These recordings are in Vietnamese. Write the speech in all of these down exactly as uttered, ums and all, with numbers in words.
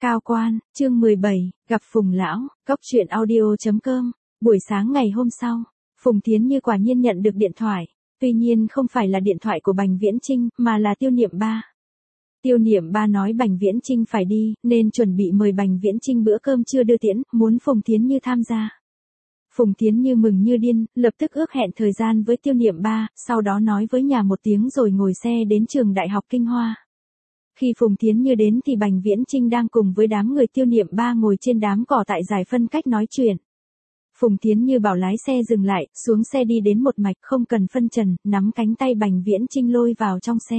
Cao quan, chương mười bảy, gặp Phùng lão, cốc truyện audio chấm com. Buổi sáng ngày hôm sau, Phùng Thiến Như quả nhiên nhận được điện thoại, tuy nhiên không phải là điện thoại của Bành Viễn Chinh, mà là Tiêu Niệm Ba. Tiêu Niệm Ba nói Bành Viễn Chinh phải đi, nên chuẩn bị mời Bành Viễn Chinh bữa cơm trưa đưa tiễn, muốn Phùng Thiến Như tham gia. Phùng Thiến Như mừng như điên, lập tức ước hẹn thời gian với Tiêu Niệm Ba, sau đó nói với nhà một tiếng rồi ngồi xe đến trường Đại học Kinh Hoa. Khi Phùng Thiến Như đến thì Bành Viễn Chinh đang cùng với đám người Tiêu Niệm Ba ngồi trên đám cỏ tại giải phân cách nói chuyện. Phùng Thiến Như bảo lái xe dừng lại, xuống xe đi đến một mạch không cần phân trần, nắm cánh tay Bành Viễn Chinh lôi vào trong xe.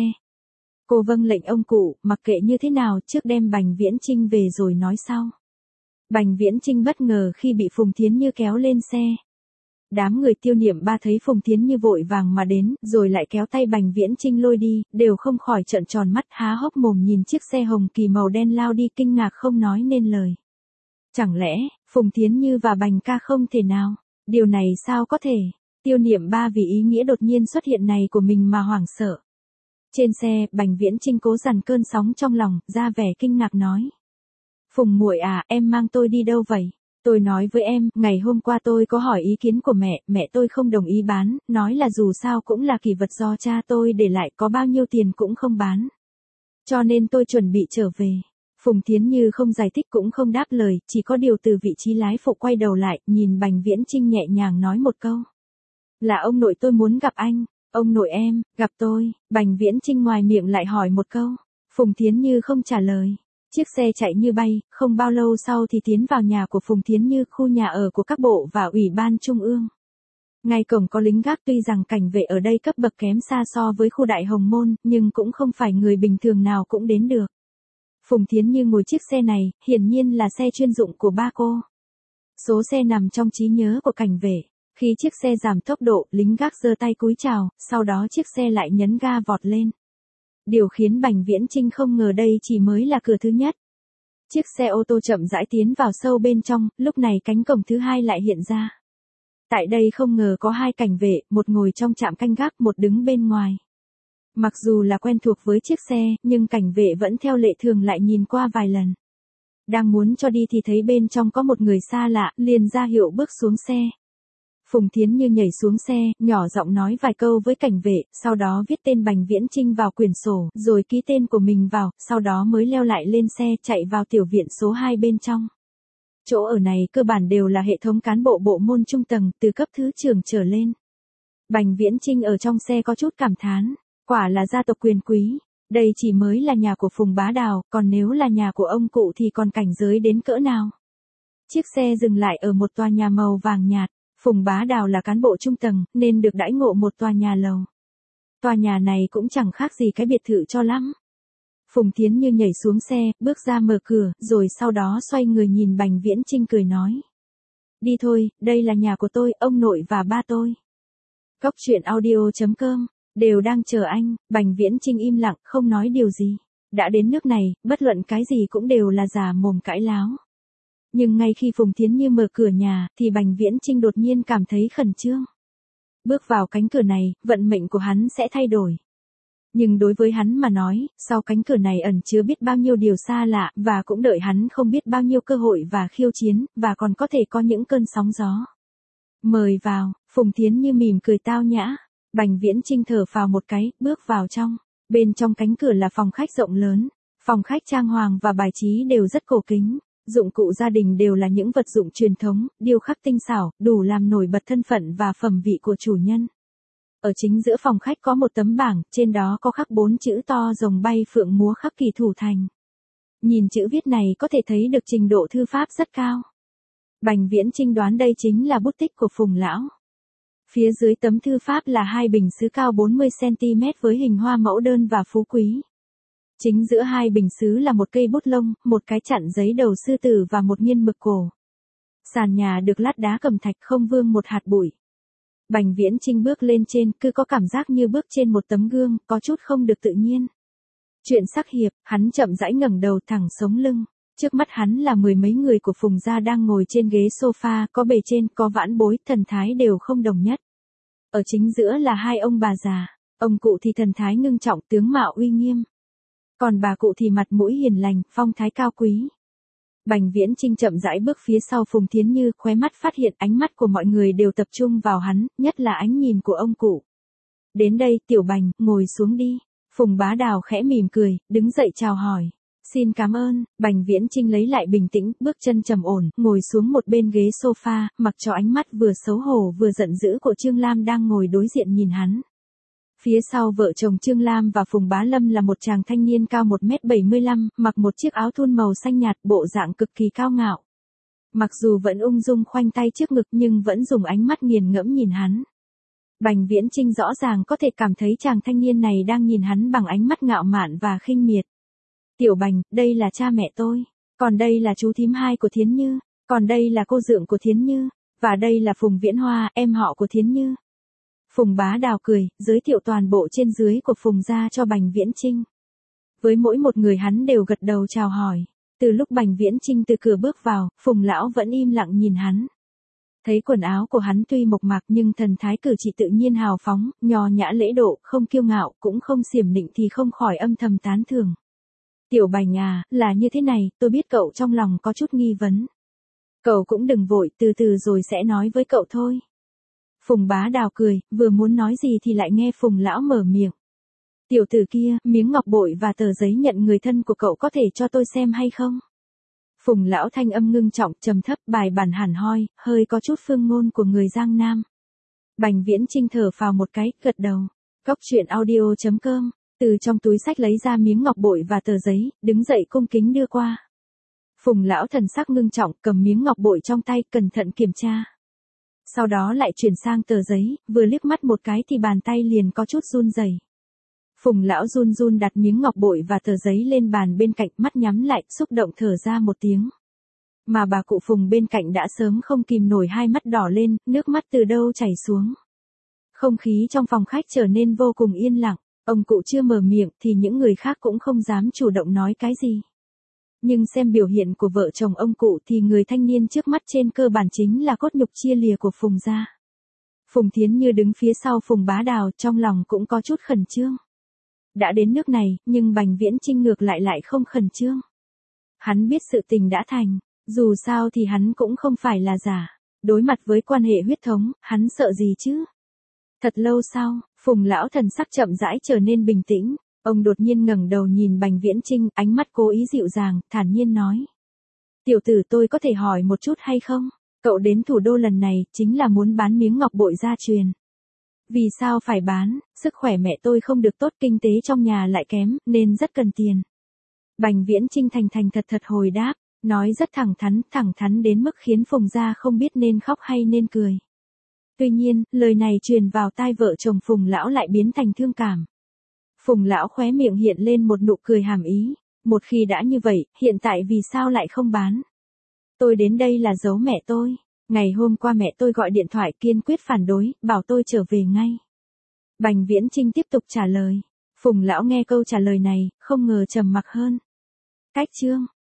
Cô vâng lệnh ông cụ, mặc kệ như thế nào trước đem Bành Viễn Chinh về rồi nói sau. Bành Viễn Chinh bất ngờ khi bị Phùng Thiến Như kéo lên xe. Đám người Tiêu Niệm Ba thấy Phùng Thiến Như vội vàng mà đến, rồi lại kéo tay Bành Viễn Chinh lôi đi, đều không khỏi trợn tròn mắt há hốc mồm nhìn chiếc xe hồng kỳ màu đen lao đi kinh ngạc không nói nên lời. Chẳng lẽ, Phùng Thiến Như và Bành ca không thể nào? Điều này sao có thể? Tiêu Niệm Ba vì ý nghĩa đột nhiên xuất hiện này của mình mà hoảng sợ. Trên xe, Bành Viễn Chinh cố dằn cơn sóng trong lòng, ra vẻ kinh ngạc nói. Phùng muội à, em mang tôi đi đâu vậy? Tôi nói với em, ngày hôm qua tôi có hỏi ý kiến của mẹ, mẹ tôi không đồng ý bán, nói là dù sao cũng là kỷ vật do cha tôi để lại, có bao nhiêu tiền cũng không bán. Cho nên tôi chuẩn bị trở về. Phùng Thiến Như không giải thích cũng không đáp lời, chỉ có điều từ vị trí lái phụ quay đầu lại, nhìn Bành Viễn Chinh nhẹ nhàng nói một câu. Là ông nội tôi muốn gặp anh. Ông nội em, gặp tôi. Bành Viễn Chinh ngoài miệng lại hỏi một câu. Phùng Thiến Như không trả lời. Chiếc xe chạy như bay, không bao lâu sau thì tiến vào nhà của Phùng Thiến Như, khu nhà ở của các bộ và ủy ban trung ương. Ngay cổng có lính gác, tuy rằng cảnh vệ ở đây cấp bậc kém xa so với khu Đại Hồng Môn, nhưng cũng không phải người bình thường nào cũng đến được. Phùng Thiến Như ngồi chiếc xe này, hiển nhiên là xe chuyên dụng của ba cô. Số xe nằm trong trí nhớ của cảnh vệ. Khi chiếc xe giảm tốc độ, lính gác giơ tay cúi chào, sau đó chiếc xe lại nhấn ga vọt lên. Điều khiến Bành Viễn Chinh không ngờ đây chỉ mới là cửa thứ nhất. Chiếc xe ô tô chậm rãi tiến vào sâu bên trong, lúc này cánh cổng thứ hai lại hiện ra. Tại đây không ngờ có hai cảnh vệ, một ngồi trong trạm canh gác, một đứng bên ngoài. Mặc dù là quen thuộc với chiếc xe, nhưng cảnh vệ vẫn theo lệ thường lại nhìn qua vài lần. Đang muốn cho đi thì thấy bên trong có một người xa lạ, liền ra hiệu bước xuống xe. Phùng Thiến Như nhảy xuống xe, nhỏ giọng nói vài câu với cảnh vệ, sau đó viết tên Bành Viễn Chinh vào quyển sổ, rồi ký tên của mình vào, sau đó mới leo lại lên xe chạy vào tiểu viện số hai bên trong. Chỗ ở này cơ bản đều là hệ thống cán bộ bộ môn trung tầng, từ cấp thứ trưởng trở lên. Bành Viễn Chinh ở trong xe có chút cảm thán, quả là gia tộc quyền quý, đây chỉ mới là nhà của Phùng Bá Đào, còn nếu là nhà của ông cụ thì còn cảnh giới đến cỡ nào. Chiếc xe dừng lại ở một tòa nhà màu vàng nhạt. Phùng Bá Đào là cán bộ trung tầng, nên được đãi ngộ một tòa nhà lầu. Tòa nhà này cũng chẳng khác gì cái biệt thự cho lắm. Phùng Thiến Như nhảy xuống xe, bước ra mở cửa, rồi sau đó xoay người nhìn Bành Viễn Chinh cười nói. Đi thôi, đây là nhà của tôi, ông nội và ba tôi. Cốc truyện audio chấm com, đều đang chờ anh. Bành Viễn Chinh im lặng, không nói điều gì. Đã đến nước này, bất luận cái gì cũng đều là già mồm cãi láo. Nhưng ngay khi Phùng Thiến Như mở cửa nhà, thì Bành Viễn Chinh đột nhiên cảm thấy khẩn trương. Bước vào cánh cửa này, vận mệnh của hắn sẽ thay đổi. Nhưng đối với hắn mà nói, sau cánh cửa này ẩn chứa biết bao nhiêu điều xa lạ, và cũng đợi hắn không biết bao nhiêu cơ hội và khiêu chiến, và còn có thể có những cơn sóng gió. Mời vào, Phùng Thiến Như mỉm cười tao nhã. Bành Viễn Chinh thở phào một cái, bước vào trong. Bên trong cánh cửa là phòng khách rộng lớn. Phòng khách trang hoàng và bài trí đều rất cổ kính. Dụng cụ gia đình đều là những vật dụng truyền thống, điêu khắc tinh xảo, đủ làm nổi bật thân phận và phẩm vị của chủ nhân. Ở chính giữa phòng khách có một tấm bảng, trên đó có khắc bốn chữ to rồng bay phượng múa khắc kỳ thủ thành. Nhìn chữ viết này có thể thấy được trình độ thư pháp rất cao. Bành Viễn Chinh đoán đây chính là bút tích của Phùng lão. Phía dưới tấm thư pháp là hai bình sứ cao bốn mươi xăng ti mét với hình hoa mẫu đơn và phú quý. Chính giữa hai bình sứ là một cây bút lông, một cái chặn giấy đầu sư tử và một nghiên mực cổ. Sàn nhà được lát đá cẩm thạch không vương một hạt bụi. Bành Viễn Chinh bước lên trên, cứ có cảm giác như bước trên một tấm gương, có chút không được tự nhiên. Chuyện sắc hiệp, hắn chậm rãi ngẩng đầu thẳng sống lưng. Trước mắt hắn là mười mấy người của Phùng gia đang ngồi trên ghế sofa, có bề trên, có vãn bối, thần thái đều không đồng nhất. Ở chính giữa là hai ông bà già, ông cụ thì thần thái ngưng trọng, tướng mạo uy nghiêm. Còn bà cụ thì mặt mũi hiền lành, phong thái cao quý. Bành Viễn Chinh chậm rãi bước phía sau Phùng Thiến Như, khóe mắt phát hiện ánh mắt của mọi người đều tập trung vào hắn, nhất là ánh nhìn của ông cụ. Đến đây, Tiểu Bành, ngồi xuống đi. Phùng Bá Đào khẽ mỉm cười, đứng dậy chào hỏi. Xin cảm ơn. Bành Viễn Chinh lấy lại bình tĩnh, bước chân trầm ổn, ngồi xuống một bên ghế sofa, mặc cho ánh mắt vừa xấu hổ vừa giận dữ của Trương Lam đang ngồi đối diện nhìn hắn. Phía sau vợ chồng Trương Lam và Phùng Bá Lâm là một chàng thanh niên cao một mét bảy mươi lăm, mặc một chiếc áo thun màu xanh nhạt, bộ dạng cực kỳ cao ngạo. Mặc dù vẫn ung dung khoanh tay trước ngực nhưng vẫn dùng ánh mắt nghiền ngẫm nhìn hắn. Bành Viễn Chinh rõ ràng có thể cảm thấy chàng thanh niên này đang nhìn hắn bằng ánh mắt ngạo mạn và khinh miệt. Tiểu Bành, đây là cha mẹ tôi. Còn đây là chú thím hai của Thiến Như. Còn đây là cô dượng của Thiến Như. Và đây là Phùng Viễn Hoa, em họ của Thiến Như. Phùng Bá Đào cười, giới thiệu toàn bộ trên dưới của Phùng gia cho Bành Viễn Chinh. Với mỗi một người hắn đều gật đầu chào hỏi. Từ lúc Bành Viễn Chinh từ cửa bước vào, Phùng lão vẫn im lặng nhìn hắn. Thấy quần áo của hắn tuy mộc mạc nhưng thần thái cử chỉ tự nhiên hào phóng, nho nhã lễ độ, không kiêu ngạo, cũng không xiểm nịnh thì không khỏi âm thầm tán thưởng. Tiểu Bành à, là như thế này, tôi biết cậu trong lòng có chút nghi vấn. Cậu cũng đừng vội, từ từ rồi sẽ nói với cậu thôi. Phùng Bá Đào cười, vừa muốn nói gì thì lại nghe Phùng lão mở miệng. Tiểu tử kia, miếng ngọc bội và tờ giấy nhận người thân của cậu có thể cho tôi xem hay không? Phùng lão thanh âm ngưng trọng, trầm thấp, bài bản hẳn hoi, hơi có chút phương ngôn của người Giang Nam. Bành Viễn Chinh thở phào một cái, gật đầu. Cóc truyện audio chấm com, từ trong túi sách lấy ra miếng ngọc bội và tờ giấy, đứng dậy cung kính đưa qua. Phùng lão thần sắc ngưng trọng, cầm miếng ngọc bội trong tay, cẩn thận kiểm tra. Sau đó lại chuyển sang tờ giấy, vừa liếc mắt một cái thì bàn tay liền có chút run rẩy. Phùng lão run run đặt miếng ngọc bội và tờ giấy lên bàn bên cạnh, mắt nhắm lại, xúc động thở ra một tiếng. Mà bà cụ Phùng bên cạnh đã sớm không kìm nổi hai mắt đỏ lên, nước mắt từ đâu chảy xuống. Không khí trong phòng khách trở nên vô cùng yên lặng, ông cụ chưa mở miệng thì những người khác cũng không dám chủ động nói cái gì. Nhưng xem biểu hiện của vợ chồng ông cụ thì người thanh niên trước mắt trên cơ bản chính là cốt nhục chia lìa của Phùng gia. Phùng Thiến Như đứng phía sau Phùng Bá Đào, trong lòng cũng có chút khẩn trương. Đã đến nước này, nhưng Bành Viễn Chinh ngược lại lại không khẩn trương. Hắn biết sự tình đã thành, dù sao thì hắn cũng không phải là giả. Đối mặt với quan hệ huyết thống, hắn sợ gì chứ? Thật lâu sau, Phùng lão thần sắc chậm rãi trở nên bình tĩnh. Ông đột nhiên ngẩng đầu nhìn Bành Viễn Chinh, ánh mắt cố ý dịu dàng, thản nhiên nói. Tiểu tử, tôi có thể hỏi một chút hay không? Cậu đến thủ đô lần này, chính là muốn bán miếng ngọc bội gia truyền. Vì sao phải bán? Sức khỏe mẹ tôi không được tốt, kinh tế trong nhà lại kém, nên rất cần tiền. Bành Viễn Chinh thành thành thật thật hồi đáp, nói rất thẳng thắn, thẳng thắn đến mức khiến Phùng gia không biết nên khóc hay nên cười. Tuy nhiên, lời này truyền vào tai vợ chồng Phùng lão lại biến thành thương cảm. Phùng lão khóe miệng hiện lên một nụ cười hàm ý, một khi đã như vậy, hiện tại vì sao lại không bán? Tôi đến đây là giấu mẹ tôi, ngày hôm qua mẹ tôi gọi điện thoại kiên quyết phản đối, bảo tôi trở về ngay. Bành Viễn Chinh tiếp tục trả lời. Phùng lão nghe câu trả lời này, không ngờ trầm mặc hơn. Cách chương